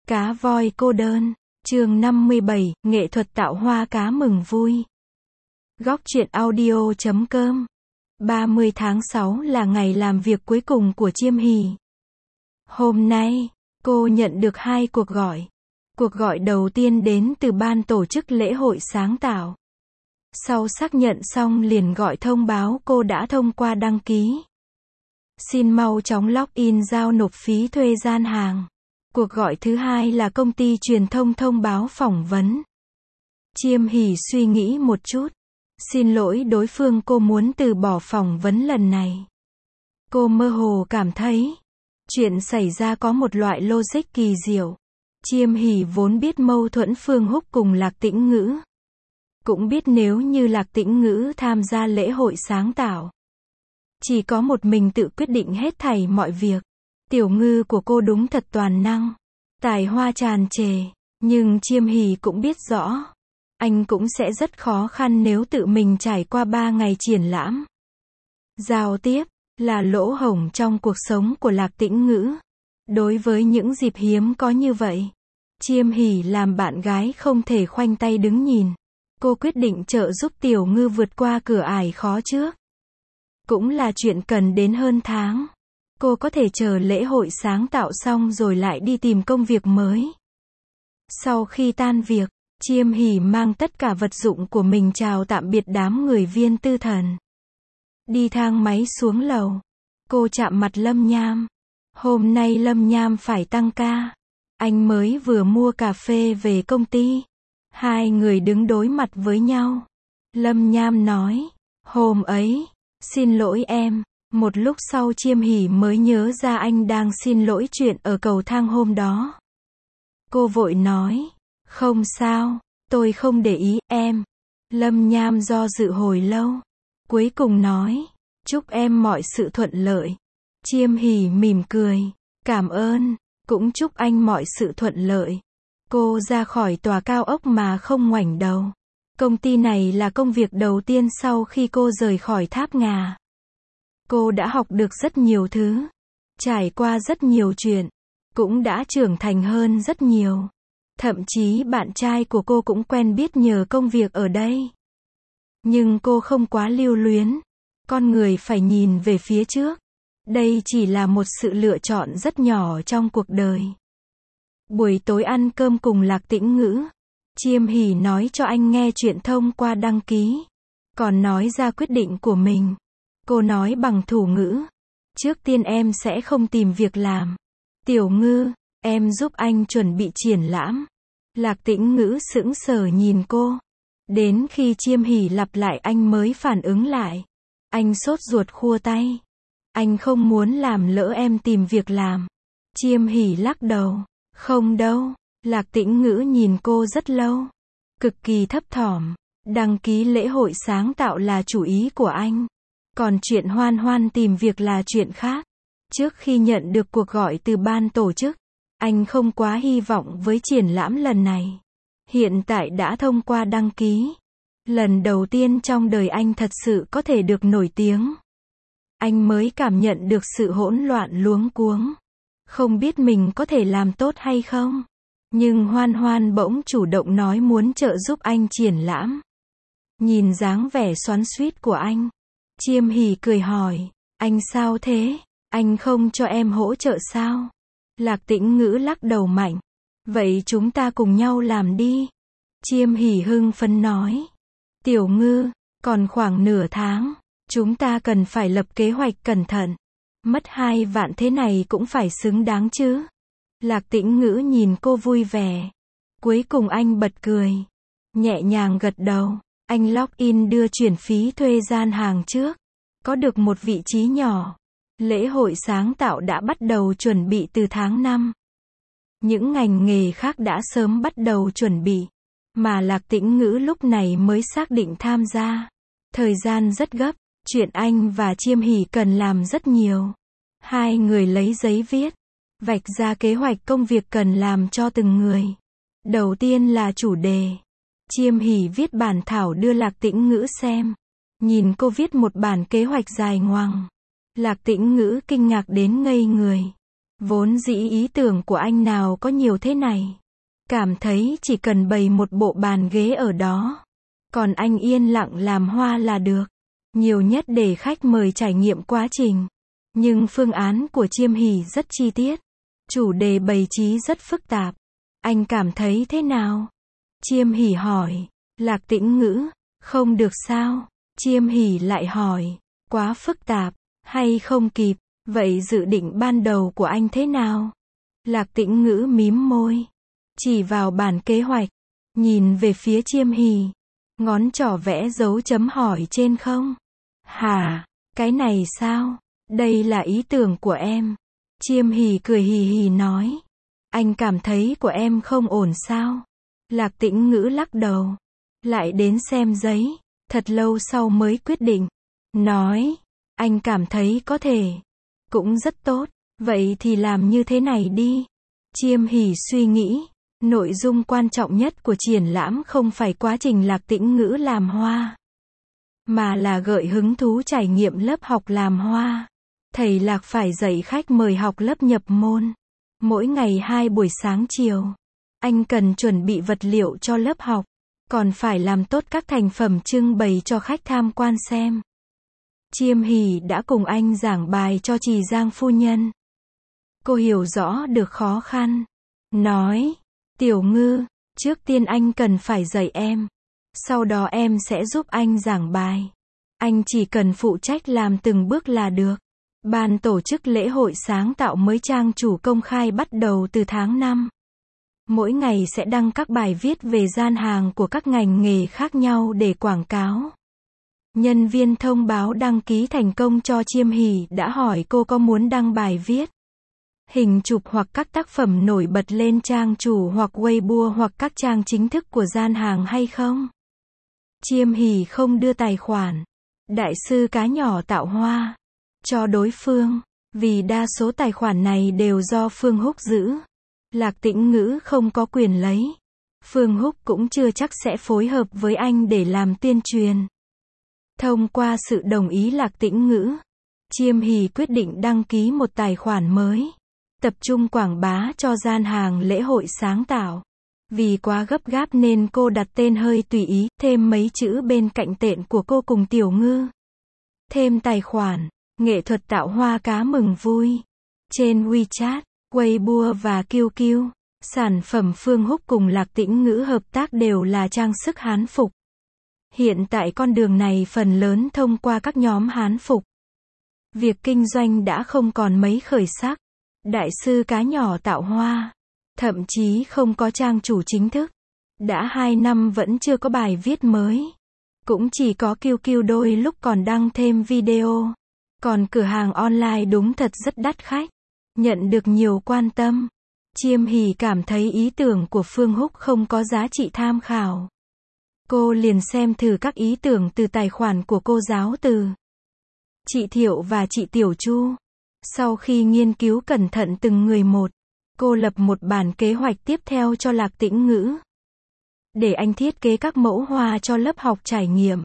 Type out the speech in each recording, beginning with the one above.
Cá voi cô đơn, chương 57, nghệ thuật tạo hoa cá mừng vui. Góc truyện audio.com 30 tháng 6 là ngày làm việc cuối cùng của Chiêm Hỷ. Hôm nay, cô nhận được 2 cuộc gọi. Cuộc gọi đầu tiên đến từ ban tổ chức lễ hội sáng tạo. Sau xác nhận xong liền gọi thông báo cô đã thông qua đăng ký. Xin mau chóng login giao nộp phí thuê gian hàng. Cuộc gọi thứ hai là công ty truyền thông thông báo phỏng vấn. Chiêm Hỷ suy nghĩ một chút. Xin lỗi đối phương, cô muốn từ bỏ phỏng vấn lần này. Cô mơ hồ cảm thấy chuyện xảy ra có một loại logic kỳ diệu. Chiêm Hỷ vốn biết mâu thuẫn Phương Húc cùng Lạc Tĩnh Ngữ. Cũng biết nếu như Lạc Tĩnh Ngữ tham gia lễ hội sáng tạo, chỉ có một mình tự quyết định hết thảy mọi việc. Tiểu Ngư của cô đúng thật toàn năng, tài hoa tràn trề, nhưng Chiêm Hỷ cũng biết rõ, anh cũng sẽ rất khó khăn nếu tự mình trải qua 3 ngày triển lãm. Giao tiếp là lỗ hổng trong cuộc sống của Lạc Tĩnh Ngữ. Đối với những dịp hiếm có như vậy, Chiêm Hỷ làm bạn gái không thể khoanh tay đứng nhìn. Cô quyết định trợ giúp Tiểu Ngư vượt qua cửa ải khó trước. Cũng là chuyện cần đến hơn tháng. Cô có thể chờ lễ hội sáng tạo xong rồi lại đi tìm công việc mới. Sau khi tan việc, Chiêm Hỷ mang tất cả vật dụng của mình chào tạm biệt đám người viên tư thần. Đi thang máy xuống lầu, cô chạm mặt Lâm Nham. Hôm nay Lâm Nham phải tăng ca. Anh mới vừa mua cà phê về công ty. Hai người đứng đối mặt với nhau. Lâm Nham nói, hôm ấy, xin lỗi em. Một lúc sau Chiêm Hỷ mới nhớ ra anh đang xin lỗi chuyện ở cầu thang hôm đó. Cô vội nói, không sao, tôi không để ý, em. Lâm Nham do dự hồi lâu. Cuối cùng nói, chúc em mọi sự thuận lợi. Chiêm Hỷ mỉm cười, cảm ơn, cũng chúc anh mọi sự thuận lợi. Cô ra khỏi tòa cao ốc mà không ngoảnh đầu. Công ty này là công việc đầu tiên sau khi cô rời khỏi Tháp Ngà. Cô đã học được rất nhiều thứ, trải qua rất nhiều chuyện, cũng đã trưởng thành hơn rất nhiều. Thậm chí bạn trai của cô cũng quen biết nhờ công việc ở đây. Nhưng cô không quá lưu luyến. Con người phải nhìn về phía trước. Đây chỉ là một sự lựa chọn rất nhỏ trong cuộc đời. Buổi tối ăn cơm cùng Lạc Tĩnh Ngữ, Chiêm Hỷ nói cho anh nghe chuyện thông qua đăng ký, còn nói ra quyết định của mình. Cô nói bằng thủ ngữ, trước tiên em sẽ không tìm việc làm. Tiểu Ngư, em giúp anh chuẩn bị triển lãm. Lạc Tĩnh Ngữ sững sờ nhìn cô. Đến khi Chiêm Hỷ lặp lại anh mới phản ứng lại. Anh sốt ruột khua tay. Anh không muốn làm lỡ em tìm việc làm. Chiêm Hỷ lắc đầu. Không đâu. Lạc Tĩnh Ngữ nhìn cô rất lâu. Cực kỳ thấp thỏm. Đăng ký lễ hội sáng tạo là chủ ý của anh. Còn chuyện Hoan Hoan tìm việc là chuyện khác. Trước khi nhận được cuộc gọi từ ban tổ chức, anh không quá hy vọng với triển lãm lần này. Hiện tại đã thông qua đăng ký. Lần đầu tiên trong đời anh thật sự có thể được nổi tiếng. Anh mới cảm nhận được sự hỗn loạn luống cuống. Không biết mình có thể làm tốt hay không. Nhưng Hoan Hoan bỗng chủ động nói muốn trợ giúp anh triển lãm. Nhìn dáng vẻ xoắn xuýt của anh, Chiêm Hỷ cười hỏi, anh sao thế? Anh không cho em hỗ trợ sao? Lạc Tĩnh Ngữ lắc đầu mạnh. Vậy chúng ta cùng nhau làm đi. Chiêm Hỷ hưng phấn nói. Tiểu Ngư, còn khoảng nửa tháng, chúng ta cần phải lập kế hoạch cẩn thận. Mất 2 vạn thế này cũng phải xứng đáng chứ. Lạc Tĩnh Ngữ nhìn cô vui vẻ. Cuối cùng anh bật cười. Nhẹ nhàng gật đầu. Anh login đưa chuyển phí thuê gian hàng trước. Có được một vị trí nhỏ. Lễ hội sáng tạo đã bắt đầu chuẩn bị từ tháng 5. Những ngành nghề khác đã sớm bắt đầu chuẩn bị. Mà Lạc Tĩnh Ngữ lúc này mới xác định tham gia. Thời gian rất gấp. Chuyện anh và Chiêm Hỷ cần làm rất nhiều. Hai người lấy giấy viết. Vạch ra kế hoạch công việc cần làm cho từng người. Đầu tiên là chủ đề. Chiêm Hỷ viết bản thảo đưa Lạc Tĩnh Ngữ xem. Nhìn cô viết một bản kế hoạch dài ngoằng. Lạc Tĩnh Ngữ kinh ngạc đến ngây người. Vốn dĩ ý tưởng của anh nào có nhiều thế này. Cảm thấy chỉ cần bày một bộ bàn ghế ở đó. Còn anh yên lặng làm hoa là được. Nhiều nhất để khách mời trải nghiệm quá trình. Nhưng phương án của Chiêm Hỷ rất chi tiết. Chủ đề bày trí rất phức tạp. Anh cảm thấy thế nào? Chiêm Hỷ hỏi. Lạc Tĩnh Ngữ. Không được sao? Chiêm Hỷ lại hỏi. Quá phức tạp. Hay không kịp? Vậy dự định ban đầu của anh thế nào? Lạc Tĩnh Ngữ mím môi. Chỉ vào bản kế hoạch. Nhìn về phía Chiêm Hỷ. Ngón trỏ vẽ dấu chấm hỏi trên không? Hả? Cái này sao? Đây là ý tưởng của em. Chiêm Hỷ cười hì hì nói. Anh cảm thấy của em không ổn sao? Lạc Tĩnh Ngữ lắc đầu. Lại đến xem giấy. Thật lâu sau mới quyết định. Nói. Anh cảm thấy có thể. Cũng rất tốt. Vậy thì làm như thế này đi. Chiêm Hỷ suy nghĩ. Nội dung quan trọng nhất của triển lãm không phải quá trình Lạc Tĩnh Ngữ làm hoa. Mà là gợi hứng thú trải nghiệm lớp học làm hoa. Thầy Lạc phải dạy khách mời học lớp nhập môn. Mỗi ngày 2 buổi sáng chiều. Anh cần chuẩn bị vật liệu cho lớp học. Còn phải làm tốt các thành phẩm trưng bày cho khách tham quan xem. Chiêm Hỷ đã cùng anh giảng bài cho Trì Giang phu nhân. Cô hiểu rõ được khó khăn. Nói. Tiểu Ngư, trước tiên anh cần phải dạy em. Sau đó em sẽ giúp anh giảng bài. Anh chỉ cần phụ trách làm từng bước là được. Ban tổ chức lễ hội sáng tạo mới trang chủ công khai bắt đầu từ tháng 5. Mỗi ngày sẽ đăng các bài viết về gian hàng của các ngành nghề khác nhau để quảng cáo. Nhân viên thông báo đăng ký thành công cho Chiêm Hỷ đã hỏi cô có muốn đăng bài viết, hình chụp hoặc các tác phẩm nổi bật lên trang chủ hoặc Weibo hoặc các trang chính thức của gian hàng hay không. Chiêm Hỷ không đưa tài khoản đại sư cá nhỏ tạo hoa cho đối phương, vì đa số tài khoản này đều do Phương Húc giữ. Lạc Tĩnh Ngữ không có quyền lấy. Phương Húc cũng chưa chắc sẽ phối hợp với anh để làm tuyên truyền. Thông qua sự đồng ý Lạc Tĩnh Ngữ, Chiêm Hỷ quyết định đăng ký một tài khoản mới. Tập trung quảng bá cho gian hàng lễ hội sáng tạo. Vì quá gấp gáp nên cô đặt tên hơi tùy ý, thêm mấy chữ bên cạnh tên của cô cùng Tiểu Ngư. Thêm tài khoản, nghệ thuật tạo hoa cá mừng vui. Trên WeChat, Weibo và QQ, sản phẩm Phương Húc cùng Lạc Tĩnh Ngữ hợp tác đều là trang sức Hán phục. Hiện tại con đường này phần lớn thông qua các nhóm Hán phục. Việc kinh doanh đã không còn mấy khởi sắc. Đại sư cá nhỏ tạo hoa, thậm chí không có trang chủ chính thức. Đã 2 năm vẫn chưa có bài viết mới. Cũng chỉ có QQ đôi lúc còn đăng thêm video. Còn cửa hàng online đúng thật rất đắt khách. Nhận được nhiều quan tâm. Chiêm Hỷ cảm thấy ý tưởng của Phương Húc không có giá trị tham khảo. Cô liền xem thử các ý tưởng từ tài khoản của cô giáo Từ, chị Thiệu và chị Tiểu Chu. Sau khi nghiên cứu cẩn thận từng người một, cô lập một bản kế hoạch tiếp theo cho Lạc Tĩnh Ngữ. Để anh thiết kế các mẫu hoa cho lớp học trải nghiệm.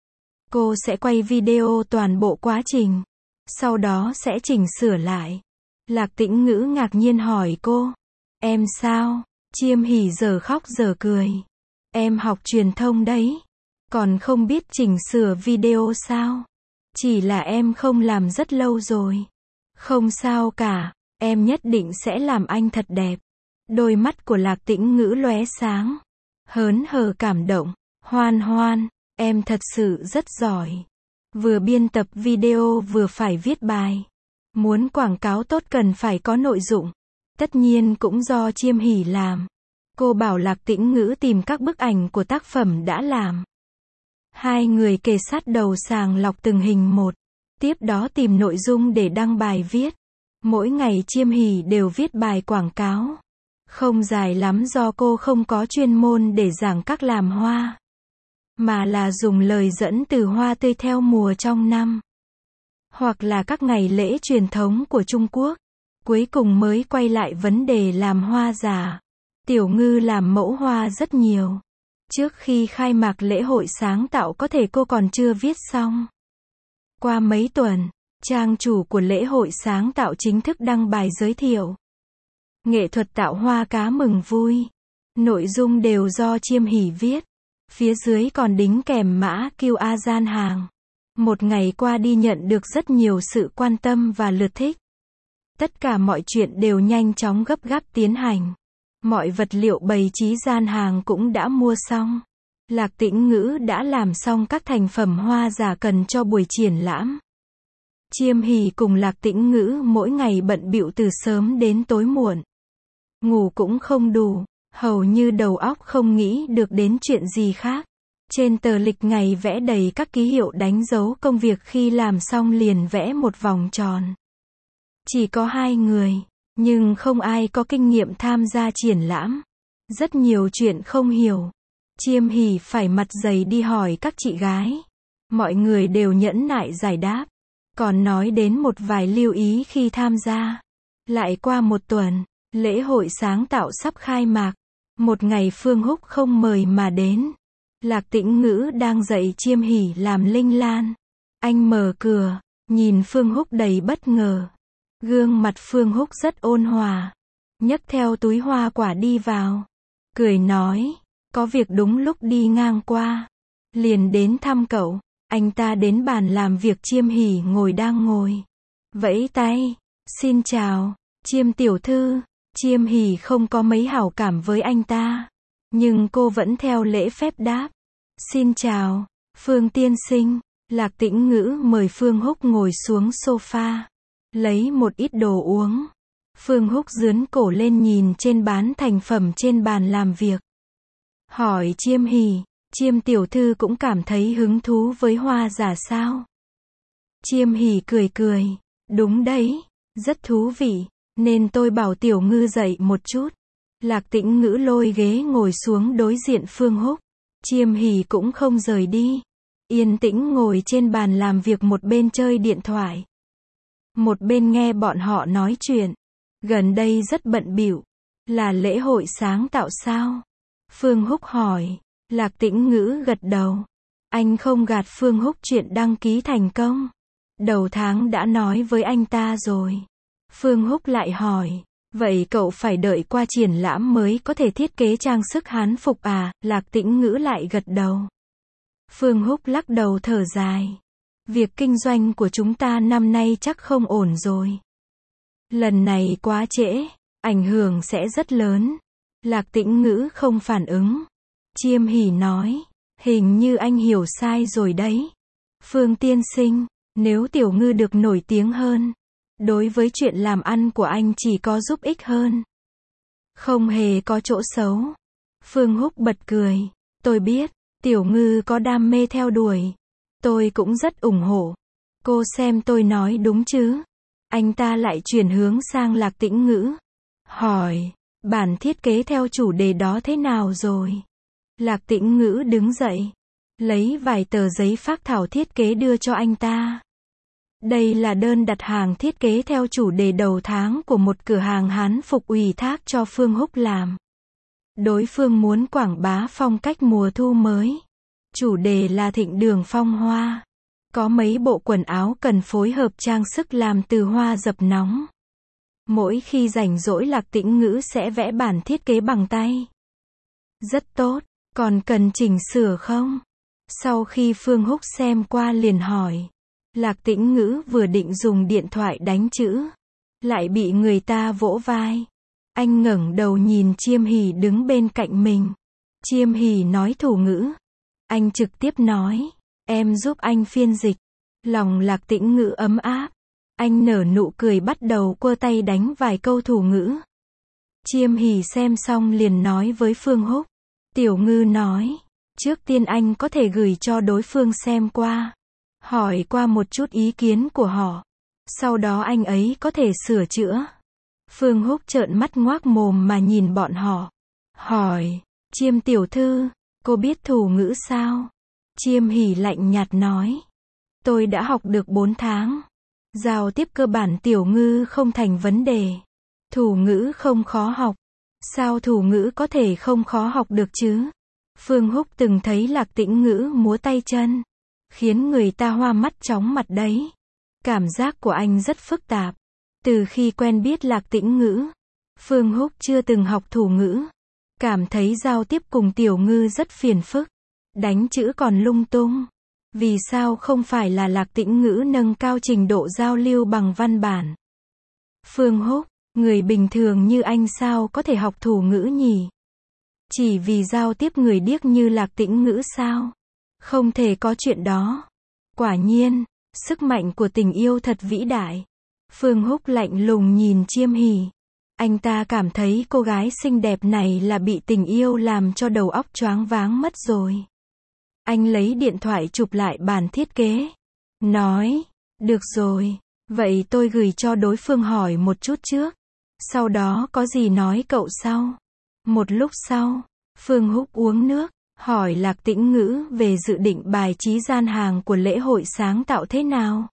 Cô sẽ quay video toàn bộ quá trình. Sau đó sẽ chỉnh sửa lại. Lạc Tĩnh Ngữ ngạc nhiên hỏi cô. Em sao? Chiêm Hỷ giờ khóc giờ cười. Em học truyền thông đấy. Còn không biết chỉnh sửa video sao? Chỉ là em không làm rất lâu rồi. Không sao cả, em nhất định sẽ làm anh thật đẹp. Đôi mắt của Lạc Tĩnh Ngữ lóe sáng. Hớn hở cảm động. Hoan Hoan, em thật sự rất giỏi. Vừa biên tập video vừa phải viết bài. Muốn quảng cáo tốt cần phải có nội dụng. Tất nhiên cũng do Chiêm Hỷ làm. Cô bảo Lạc Tĩnh Ngữ tìm các bức ảnh của tác phẩm đã làm. Hai người kề sát đầu sàng lọc từng hình một. Tiếp đó tìm nội dung để đăng bài viết. Mỗi ngày Chiêm Hỷ đều viết bài quảng cáo. Không dài lắm do cô không có chuyên môn để giảng các làm hoa. Mà là dùng lời dẫn từ hoa tươi theo mùa trong năm. Hoặc là các ngày lễ truyền thống của Trung Quốc. Cuối cùng mới quay lại vấn đề làm hoa giả. Tiểu Ngư làm mẫu hoa rất nhiều. Trước khi khai mạc lễ hội sáng tạo có thể cô còn chưa viết xong. Qua mấy tuần, Trang chủ của lễ hội sáng tạo chính thức đăng bài giới thiệu. Nghệ thuật tạo hoa cá mừng vui. Nội dung đều do Chiêm Hỷ viết. Phía dưới còn đính kèm mã QR gian hàng. Một ngày qua đi nhận được rất nhiều sự quan tâm và lượt thích. Tất cả mọi chuyện đều nhanh chóng gấp gáp tiến hành. Mọi vật liệu bày trí gian hàng cũng đã mua xong. Lạc Tĩnh Ngữ đã làm xong các thành phẩm hoa giả cần cho buổi triển lãm. Chiêm Hỷ cùng Lạc Tĩnh Ngữ mỗi ngày bận bịu từ sớm đến tối muộn. Ngủ cũng không đủ, hầu như đầu óc không nghĩ được đến chuyện gì khác. Trên tờ lịch ngày vẽ đầy các ký hiệu đánh dấu công việc, khi làm xong liền vẽ một vòng tròn. Chỉ có 2 người, nhưng không ai có kinh nghiệm tham gia triển lãm. Rất nhiều chuyện không hiểu. Chiêm Hỷ phải mặt dày đi hỏi các chị gái. Mọi người đều nhẫn nại giải đáp. Còn nói đến một vài lưu ý khi tham gia. Lại qua một tuần, lễ hội sáng tạo sắp khai mạc. Một ngày Phương Húc không mời mà đến. Lạc Tĩnh Ngữ đang dạy Chiêm Hỷ làm linh lan. Anh mở cửa, nhìn Phương Húc đầy bất ngờ. Gương mặt Phương Húc rất ôn hòa. Nhấc theo túi hoa quả đi vào. Cười nói, có việc đúng lúc đi ngang qua. Liền đến thăm cậu. Anh ta đến bàn làm việc Chiêm Hỷ đang ngồi. Vẫy tay, xin chào, Chiêm tiểu thư. Chiêm Hỷ không có mấy hảo cảm với anh ta. Nhưng cô vẫn theo lễ phép đáp. Xin chào, Phương tiên sinh. Lạc Tĩnh Ngữ mời Phương Húc ngồi xuống sofa. Lấy một ít đồ uống. Phương Húc dướn cổ lên nhìn trên bán thành phẩm trên bàn làm việc. Hỏi Chiêm Hỷ, Chiêm tiểu thư cũng cảm thấy hứng thú với hoa giả sao? Chiêm Hỷ cười cười. Đúng đấy, rất thú vị. Nên tôi bảo Tiểu Ngư dậy một chút. Lạc Tĩnh Ngữ lôi ghế ngồi xuống đối diện Phương Húc. Chiêm Hỷ cũng không rời đi. Yên tĩnh ngồi trên bàn làm việc, một bên chơi điện thoại, một bên nghe bọn họ nói chuyện. Gần đây rất bận bịu. Là lễ hội sáng tạo sao? Phương Húc hỏi. Lạc Tĩnh Ngữ gật đầu. Anh không gạt Phương Húc chuyện đăng ký thành công. Đầu tháng đã nói với anh ta rồi. Phương Húc lại hỏi. Vậy cậu phải đợi qua triển lãm mới có thể thiết kế trang sức hán phục à? Lạc Tĩnh Ngữ lại gật đầu. Phương Húc lắc đầu thở dài. Việc kinh doanh của chúng ta năm nay chắc không ổn rồi. Lần này quá trễ, ảnh hưởng sẽ rất lớn. Lạc Tĩnh Ngữ không phản ứng. Chiêm Hỷ nói. Hình như anh hiểu sai rồi đấy. Phương tiên sinh, nếu Tiểu Ngư được nổi tiếng hơn, đối với chuyện làm ăn của anh chỉ có giúp ích hơn. Không hề có chỗ xấu. Phương Húc bật cười. Tôi biết, Tiểu Ngư có đam mê theo đuổi. Tôi cũng rất ủng hộ. Cô xem tôi nói đúng chứ? Anh ta lại chuyển hướng sang Lạc Tĩnh Ngữ. Hỏi, bản thiết kế theo chủ đề đó thế nào rồi? Lạc Tĩnh Ngữ đứng dậy. Lấy vài tờ giấy phác thảo thiết kế đưa cho anh ta. Đây là đơn đặt hàng thiết kế theo chủ đề đầu tháng của một cửa hàng hán phục ủy thác cho Phương Húc làm. Đối phương muốn quảng bá phong cách mùa thu mới. Chủ đề là thịnh đường phong hoa. Có mấy bộ quần áo cần phối hợp trang sức làm từ hoa dập nóng. Mỗi khi rảnh rỗi Lạc Tĩnh Ngữ sẽ vẽ bản thiết kế bằng tay. Rất tốt, còn cần chỉnh sửa không? Sau khi Phương Húc xem qua liền hỏi. Lạc Tĩnh Ngữ vừa định dùng điện thoại đánh chữ, lại bị người ta vỗ vai. Anh ngẩng đầu nhìn Chiêm Hỷ đứng bên cạnh mình. Chiêm Hỷ nói thủ ngữ. Anh trực tiếp nói, em giúp anh phiên dịch. Lòng Lạc Tĩnh Ngữ ấm áp. Anh nở nụ cười bắt đầu quơ tay đánh vài câu thủ ngữ. Chiêm Hỷ xem xong liền nói với Phương Húc. Tiểu Ngư nói, trước tiên anh có thể gửi cho đối phương xem qua. Hỏi qua một chút ý kiến của họ. Sau đó anh ấy có thể sửa chữa. Phương Húc trợn mắt ngoác mồm mà nhìn bọn họ. Hỏi, Chiêm tiểu thư, cô biết thủ ngữ sao? Chiêm Hỷ lạnh nhạt nói. Tôi đã học được 4 tháng. Giao tiếp cơ bản Tiểu Ngư không thành vấn đề. Thủ ngữ không khó học. Sao thủ ngữ có thể không khó học được chứ? Phương Húc từng thấy Lạc Tĩnh Ngữ múa tay chân, khiến người ta hoa mắt chóng mặt đấy. Cảm giác của anh rất phức tạp. Từ khi quen biết Lạc Tĩnh Ngữ, Phương Húc chưa từng học thủ ngữ. Cảm thấy giao tiếp cùng Tiểu Ngư rất phiền phức. Đánh chữ còn lung tung. Vì sao không phải là Lạc Tĩnh Ngữ nâng cao trình độ giao lưu bằng văn bản? Phương Húc, người bình thường như anh sao có thể học thủ ngữ nhỉ? Chỉ vì giao tiếp người điếc như Lạc Tĩnh Ngữ sao? Không thể có chuyện đó. Quả nhiên, sức mạnh của tình yêu thật vĩ đại. Phương Húc lạnh lùng nhìn Chiêm Hỉ. Anh ta cảm thấy cô gái xinh đẹp này là bị tình yêu làm cho đầu óc choáng váng mất rồi. Anh lấy điện thoại chụp lại bản thiết kế. Nói, được rồi, vậy tôi gửi cho đối phương hỏi một chút trước. Sau đó có gì nói cậu sau. Một lúc sau, Phương Húc uống nước, hỏi Lạc Tĩnh Ngữ về dự định bài trí gian hàng của lễ hội sáng tạo thế nào.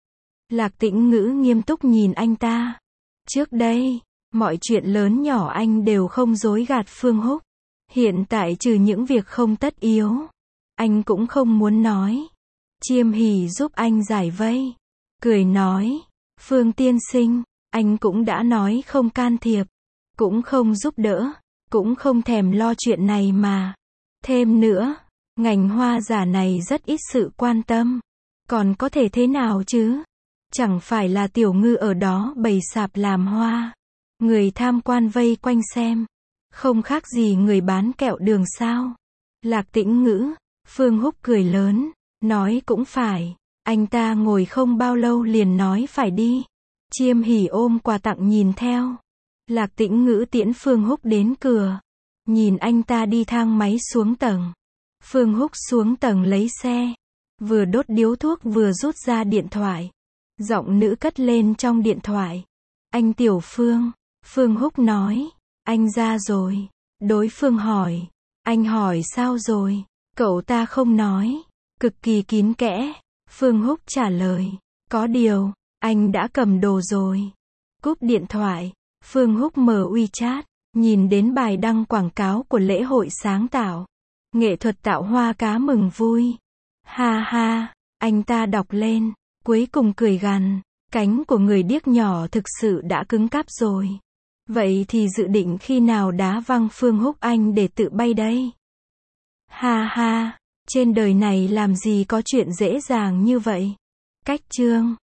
Lạc Tĩnh Ngữ nghiêm túc nhìn anh ta. Trước đây, mọi chuyện lớn nhỏ anh đều không dối gạt Phương Húc. Hiện tại trừ những việc không tất yếu, anh cũng không muốn nói. Chiêm Hỉ giúp anh giải vây. Cười nói, Phương tiên sinh, anh cũng đã nói không can thiệp, cũng không giúp đỡ, cũng không thèm lo chuyện này mà. Thêm nữa, ngành hoa giả này rất ít sự quan tâm. Còn có thể thế nào chứ? Chẳng phải là Tiểu Ngư ở đó bày sạp làm hoa. Người tham quan vây quanh xem. Không khác gì người bán kẹo đường sao. Lạc Tĩnh Ngữ, Phương Húc cười lớn, nói cũng phải. Anh ta ngồi không bao lâu liền nói phải đi. Chiêm Hỉ ôm quà tặng nhìn theo. Lạc Tĩnh Ngữ tiễn Phương Húc đến cửa. Nhìn anh ta đi thang máy xuống tầng. Phương Húc xuống tầng lấy xe. Vừa đốt điếu thuốc vừa rút ra điện thoại. Giọng nữ cất lên trong điện thoại. Anh Tiểu Phương. Phương Húc nói. Anh ra rồi. Đối phương hỏi. Anh hỏi sao rồi? Cậu ta không nói. Cực kỳ kín kẽ. Phương Húc trả lời. Có điều, anh đã cầm đồ rồi. Cúp điện thoại. Phương Húc mở WeChat. Nhìn đến bài đăng quảng cáo của lễ hội sáng tạo. Nghệ thuật tạo hoa cá mừng vui. Ha ha. Anh ta đọc lên. Cuối cùng cười gằn. Cánh của người điếc nhỏ thực sự đã cứng cáp rồi. Vậy thì dự định khi nào đá văng Phương Húc anh để tự bay đây? Ha ha. Trên đời này làm gì có chuyện dễ dàng như vậy. Cách chương